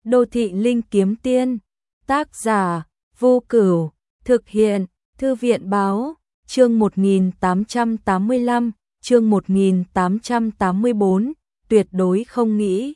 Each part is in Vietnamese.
Đô thị linh kiếm tiên, tác giả Vô Cửu, thực hiện Thư viện báo, chương 1885, chương 1884, tuyệt đối không nghĩ.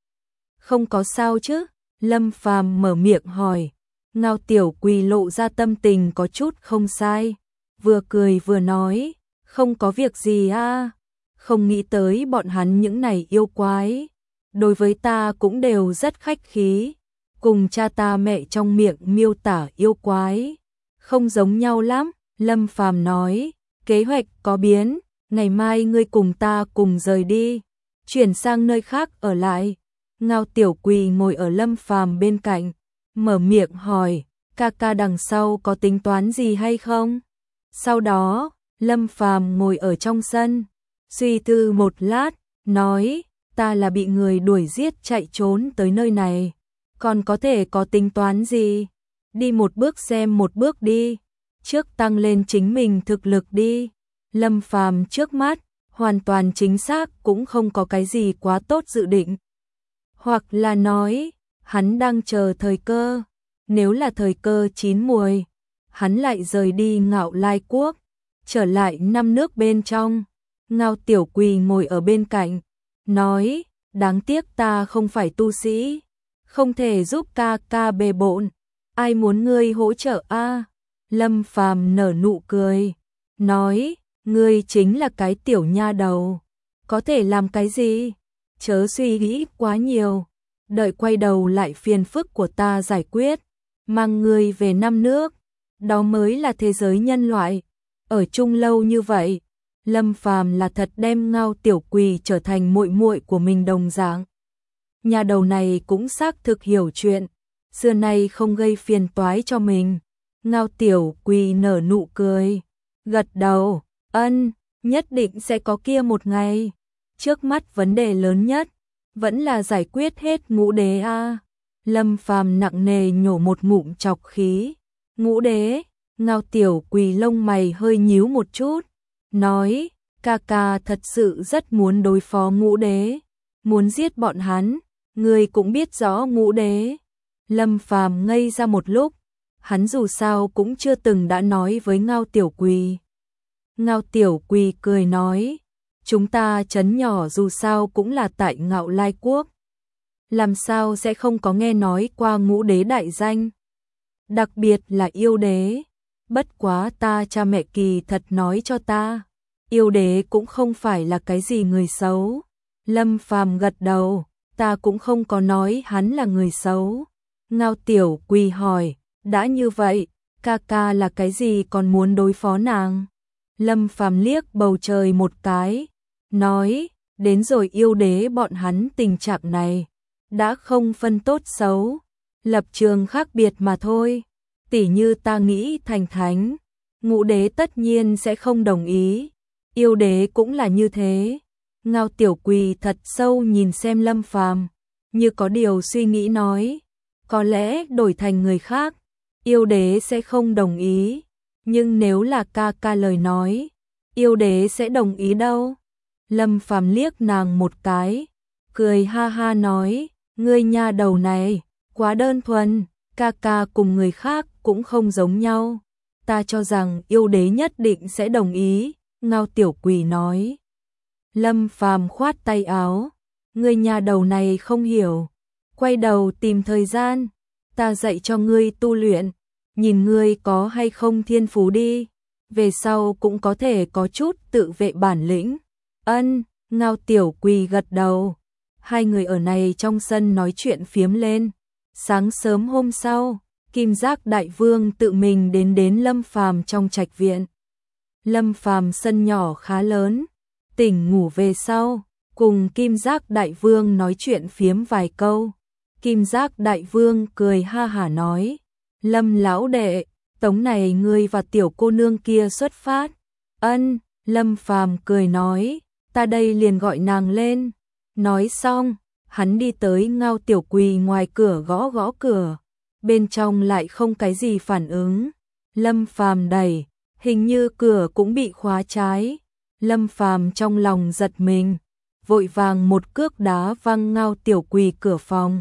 Không có sao chứ? Lâm Phàm mở miệng hỏi. Ngao Tiểu Quỳ lộ ra tâm tình có chút không sai, vừa cười vừa nói, không có việc gì a, không nghĩ tới bọn hắn những này yêu quái, đối với ta cũng đều rất khách khí, cùng cha ta mẹ trong miệng miêu tả yêu quái, không giống nhau lắm. Lâm Phàm nói, kế hoạch có biến, ngày mai ngươi cùng ta cùng rời đi, chuyển sang nơi khác ở lại. Ngao Tiểu Quỳ ngồi ở Lâm Phàm bên cạnh, mở miệng hỏi, ca ca đằng sau có tính toán gì hay không? Sau đó, Lâm Phàm ngồi ở trong sân, suy tư một lát, nói, ta là bị người đuổi giết chạy trốn tới nơi này, còn có thể có tính toán gì? Đi một bước xem một bước đi, trước tăng lên chính mình thực lực đi. Lâm Phàm trước mắt, hoàn toàn chính xác cũng không có cái gì quá tốt dự định. Hoặc là nói, hắn đang chờ thời cơ, nếu là thời cơ chín muồi, hắn lại rời đi Ngạo Lai Quốc, trở lại năm nước bên trong. Ngao Tiểu Quỳ ngồi ở bên cạnh, nói, đáng tiếc ta không phải tu sĩ, không thể giúp ca ca bề bộn, ai muốn ngươi hỗ trợ a? Lâm Phàm nở nụ cười, nói, ngươi chính là cái tiểu nha đầu, có thể làm cái gì? Chớ suy nghĩ quá nhiều, đợi quay đầu lại phiền phức của ta giải quyết, mang ngươi về năm nước, đó mới là thế giới nhân loại. Ở chung lâu như vậy, Lâm Phàm là thật đem Ngao Tiểu Quỳ trở thành muội muội của mình đồng dạng. Nhà đầu này cũng xác thực hiểu chuyện, xưa nay không gây phiền toái cho mình. Ngao Tiểu Quỳ nở nụ cười, gật đầu, ân, nhất định sẽ có kia một ngày. Trước mắt vấn đề lớn nhất vẫn là giải quyết hết Ngũ Đế a. Lâm Phàm nặng nề nhổ một ngụm trọc khí. Ngũ Đế? Ngao Tiểu Quỳ lông mày hơi nhíu một chút, nói, ca ca thật sự rất muốn đối phó Ngũ Đế, muốn giết bọn hắn, người cũng biết rõ Ngũ Đế. Lâm Phàm ngây ra một lúc, hắn dù sao cũng chưa từng đã nói với Ngao Tiểu Quỳ. Ngao Tiểu Quỳ cười nói, chúng ta trấn nhỏ dù sao cũng là tại Ngạo Lai Quốc, làm sao sẽ không có nghe nói qua Ngũ Đế đại danh, đặc biệt là yêu đế. Bất quá ta cha mẹ kỳ thật nói cho ta, yêu đế cũng không phải là cái gì người xấu. Lâm Phàm gật đầu, ta cũng không có nói hắn là người xấu. Ngao Tiểu Quỳ hỏi, đã như vậy, ca ca là cái gì còn muốn đối phó nàng? Lâm Phàm liếc bầu trời một cái, nói, đến rồi yêu đế bọn hắn tình trạng này, đã không phân tốt xấu, lập trường khác biệt mà thôi. Tỉ như ta nghĩ thành thánh, Ngũ Đế tất nhiên sẽ không đồng ý, yêu đế cũng là như thế. Ngao Tiểu Quỳ thật sâu nhìn xem Lâm Phàm, như có điều suy nghĩ nói, có lẽ đổi thành người khác, yêu đế sẽ không đồng ý, nhưng nếu là ca ca lời nói, yêu đế sẽ đồng ý đâu. Lâm Phàm liếc nàng một cái, cười ha ha nói, ngươi nha đầu này, quá đơn thuần, ca ca cùng người khác cũng không giống nhau, ta cho rằng yêu đế nhất định sẽ đồng ý. Ngao Tiểu Quỳ nói. Lâm Phàm khoát tay áo, ngươi nhà đầu này không hiểu, quay đầu tìm thời gian, ta dạy cho ngươi tu luyện, nhìn ngươi có hay không thiên phú đi, về sau cũng có thể có chút tự vệ bản lĩnh. Ân, Ngao Tiểu Quỳ gật đầu. Hai người ở này trong sân nói chuyện phiếm lên. Sáng sớm hôm sau, Kim Giác Đại Vương tự mình đến Lâm Phàm trong trạch viện. Lâm Phàm sân nhỏ khá lớn, tỉnh ngủ về sau, cùng Kim Giác Đại Vương nói chuyện phiếm vài câu. Kim Giác Đại Vương cười ha hả nói, Lâm lão đệ, tống này ngươi và tiểu cô nương kia xuất phát. Ân, Lâm Phàm cười nói, ta đây liền gọi nàng lên. Nói xong, hắn đi tới Ngao Tiểu Quỳ ngoài cửa gõ gõ cửa, bên trong lại không cái gì phản ứng. Lâm Phàm đẩy, hình như cửa cũng bị khóa trái. Lâm Phàm trong lòng giật mình, vội vàng một cước đá văng Ngao Tiểu Quỳ cửa phòng.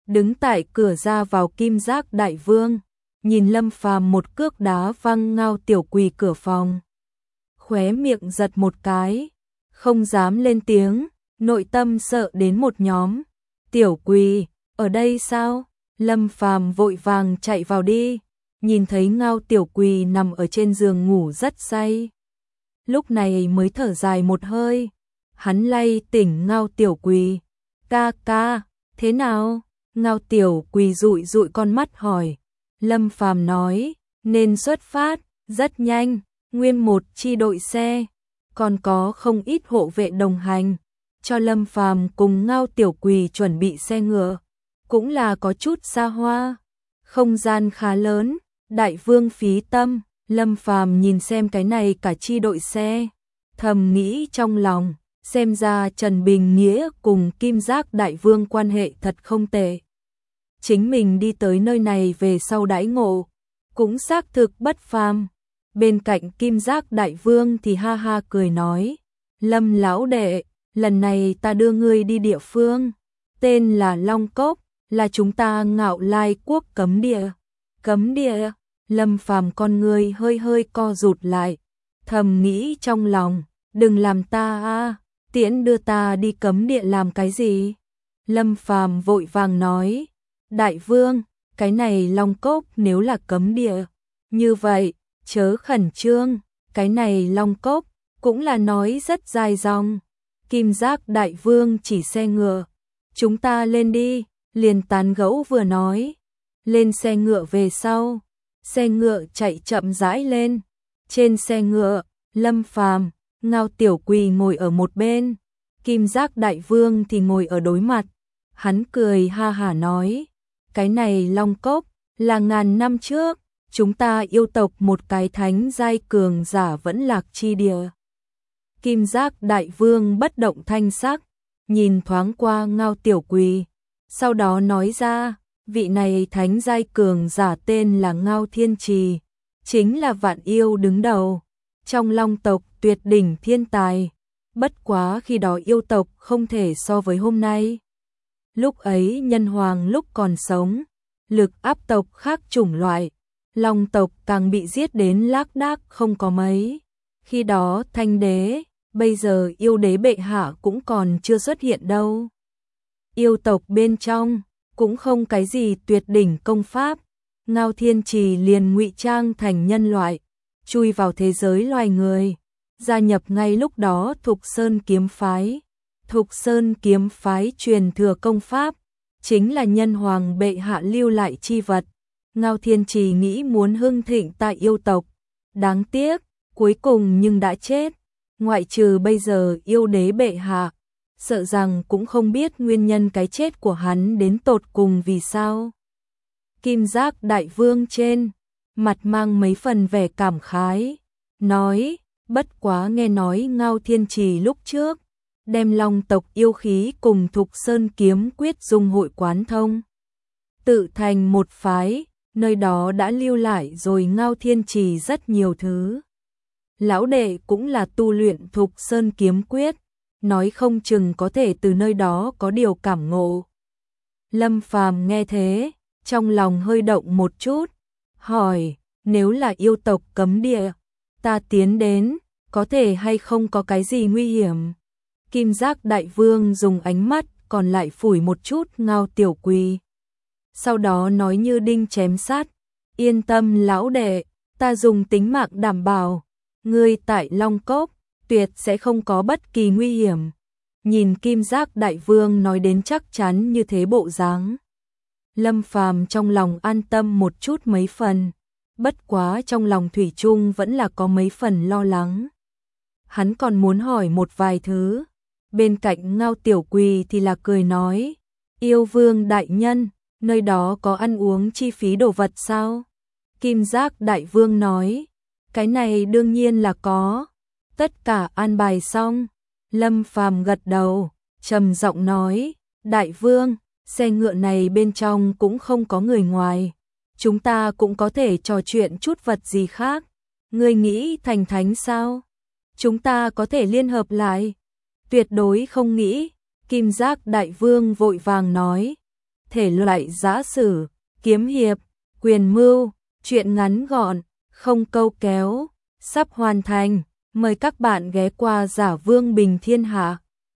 đứng tại cửa ra vào Kim Giác Đại Vương, nhìn Lâm Phàm một cước đá văng Ngao Tiểu Quỳ cửa phòng. Khóe miệng giật một cái, không dám lên tiếng, nội tâm sợ đến một nhóm. Tiểu Quỳ, ở đây sao? Lâm Phàm vội vàng chạy vào đi, nhìn thấy Ngao Tiểu Quỳ nằm ở trên giường ngủ rất say. Lúc này mới thở dài một hơi, hắn lay tỉnh Ngao Tiểu Quỳ. Ca ca, thế nào? Ngao Tiểu Quỳ dụi dụi con mắt hỏi. Lâm Phàm nói, nên xuất phát, rất nhanh, nguyên một chi đội xe, còn có không ít hộ vệ đồng hành, cho Lâm Phàm cùng Ngao Tiểu Quỳ chuẩn bị xe ngựa, cũng là có chút xa hoa, không gian khá lớn, Đại Vương phí tâm. Lâm Phàm nhìn xem cái này cả chi đội xe, thầm nghĩ trong lòng, xem ra Trần Bình Nghĩa cùng Kim Giác Đại Vương quan hệ thật không tệ. Chính mình đi tới nơi này về sau đãi ngộ, cũng xác thực bất phàm. Bên cạnh Kim Giác Đại Vương thì ha ha cười nói, Lâm lão đệ, lần này ta đưa ngươi đi địa phương, tên là Long Cốc, là chúng ta Ngạo Lai quốc cấm địa. Cấm địa? Lâm Phàm con người hơi hơi co rụt lại, thầm nghĩ trong lòng, đừng làm ta tiễn đưa ta đi cấm địa làm cái gì? Lâm Phàm vội vàng nói, Đại Vương, cái này Long Cốc nếu là cấm địa, như vậy, chớ khẩn trương, cái này Long Cốc cũng là nói rất dài dòng. Kim Giác Đại Vương chỉ xe ngựa, chúng ta lên đi, liền tán gẫu vừa nói, lên xe ngựa về sau. Xe ngựa chạy chậm rãi lên, trên xe ngựa, Lâm Phàm, Ngao Tiểu Quỳ ngồi ở một bên, Kim Giác Đại Vương thì ngồi ở đối mặt. Hắn cười ha hả nói, cái này Long Cốc là ngàn năm trước, chúng ta yêu tộc một cái thánh giai cường giả vẫn lạc chi địa. Kim Giác Đại Vương bất động thanh sắc, nhìn thoáng qua Ngao Tiểu Quỳ, sau đó nói ra, vị này thánh giai cường giả tên là Ngao Thiên Trì, chính là vạn yêu đứng đầu, trong Long tộc tuyệt đỉnh thiên tài, bất quá khi đó yêu tộc không thể so với hôm nay. Lúc ấy nhân hoàng lúc còn sống, lực áp tộc khác chủng loại, Long tộc càng bị giết đến lác đác không có mấy. Khi đó Thanh đế, bây giờ yêu đế bệ hạ cũng còn chưa xuất hiện đâu. Yêu tộc bên trong cũng không cái gì tuyệt đỉnh công pháp, Ngao Thiên Trì liền ngụy trang thành nhân loại, chui vào thế giới loài người, gia nhập ngay lúc đó Thục Sơn kiếm phái. Thục Sơn kiếm phái truyền thừa công pháp, chính là nhân hoàng bệ hạ lưu lại chi vật. Ngao Thiên Trì nghĩ muốn hưng thịnh tại yêu tộc, đáng tiếc, cuối cùng nhưng đã chết, ngoại trừ bây giờ yêu đế bệ hạ. Sợ rằng cũng không biết nguyên nhân cái chết của hắn đến tột cùng vì sao. Kim Giác Đại Vương trên, mặt mang mấy phần vẻ cảm khái, nói, bất quá nghe nói Ngao Thiên Trì lúc trước, đem Long tộc yêu khí cùng Thục Sơn kiếm quyết dung hội quán thông. Tự thành một phái, nơi đó đã lưu lại rồi Ngao Thiên Trì rất nhiều thứ. Lão đệ cũng là tu luyện Thục Sơn kiếm quyết, nói không chừng có thể từ nơi đó có điều cảm ngộ. Lâm Phàm nghe thế, trong lòng hơi động một chút, hỏi, nếu là yêu tộc cấm địa, ta tiến đến, có thể hay không có cái gì nguy hiểm? Kim Giác Đại Vương dùng ánh mắt còn lại phủi một chút Ngao Tiểu Quỳ. Sau đó nói như đinh chém sát, yên tâm lão đệ, ta dùng tính mạng đảm bảo, ngươi tại Long Cốc tuyệt sẽ không có bất kỳ nguy hiểm. Nhìn Kim Giác Đại Vương nói đến chắc chắn như thế bộ dáng, Lâm Phàm trong lòng an tâm một chút mấy phần, bất quá trong lòng thủy chung vẫn là có mấy phần lo lắng. Hắn còn muốn hỏi một vài thứ, bên cạnh Ngao Tiểu Quỳ thì là cười nói, yêu vương đại nhân, nơi đó có ăn uống chi phí đồ vật sao? Kim Giác Đại Vương nói, cái này đương nhiên là có. Tất cả an bài xong, Lâm Phàm gật đầu, trầm giọng nói, Đại Vương, xe ngựa này bên trong cũng không có người ngoài, chúng ta cũng có thể trò chuyện chút vật gì khác. Ngươi nghĩ thành thánh sao? Chúng ta có thể liên hợp lại. Tuyệt đối không nghĩ. Kim Giác Đại Vương vội vàng nói, thể loại giã sử, kiếm hiệp, quyền mưu, truyện ngắn gọn, không câu kéo, sắp hoàn thành. Mời các bạn ghé qua Giả Vương Bình Thiên Hạ.